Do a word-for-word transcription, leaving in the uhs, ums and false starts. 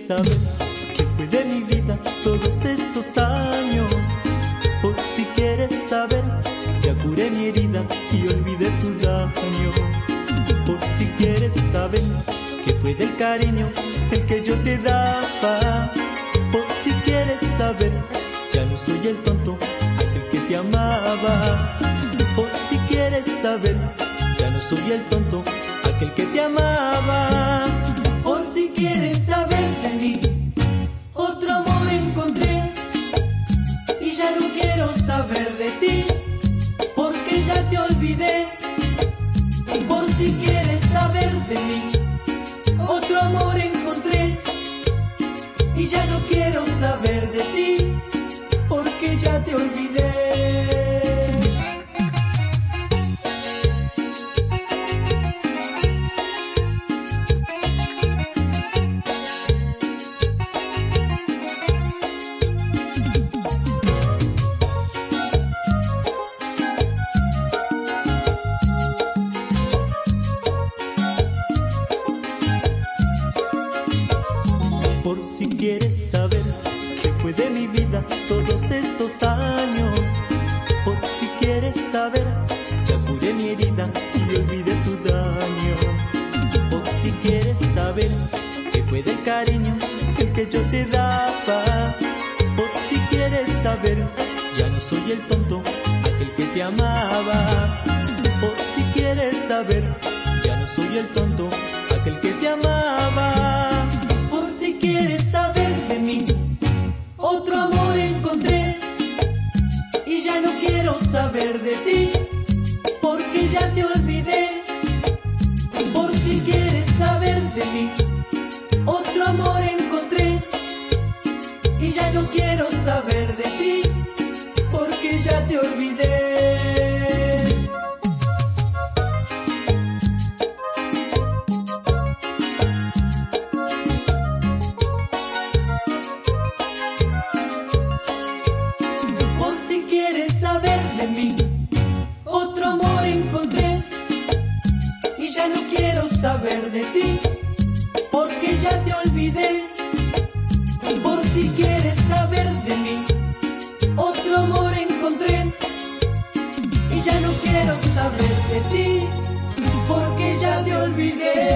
saber qué fue de mi vida todos estos años. Por si quieres saber, ya curé mi herida y olvidé tu daño. Por si quieres saber qué fue del cariño el que yo te daba. Por si quieres saber, ya no soy el tonto aquel que te amaba. Por si quieres saber, ya no soy el tonto aquel que te amaba. Por si quieres saber de mí, otro amor encontré y ya no quiero saber de ti, porque ya te olvidé. Por si quieres saber de mí, otro amor encontré y ya no quiero saber de ti, porque ya te olvidé. Por si quieres saber qué fue de mi vida todos estos años. Por si quieres saber, ya curé mi herida y olvidé tu daño. Por si quieres saber qué fue del cariño el que yo te daba. Por si quieres saber, ya no soy el tonto aquel que te amaba. Por si quieres saber, ya no soy el tonto aquel que te amaba. Por si quieres saber de mí, otro amor encontré y ya no quiero saber de ti, porque ya te olvidé. Por si quieres saber de mí, otro amor encontré y ya no quiero saber de ti, porque ya te olvidé. Por si quieres saber de mí, otro amor encontré y ya no quiero saber de ti, porque ya te olvidé. Por si quieres saber de mí, otro amor encontré y ya no quiero saber de ti, porque ya te olvidé.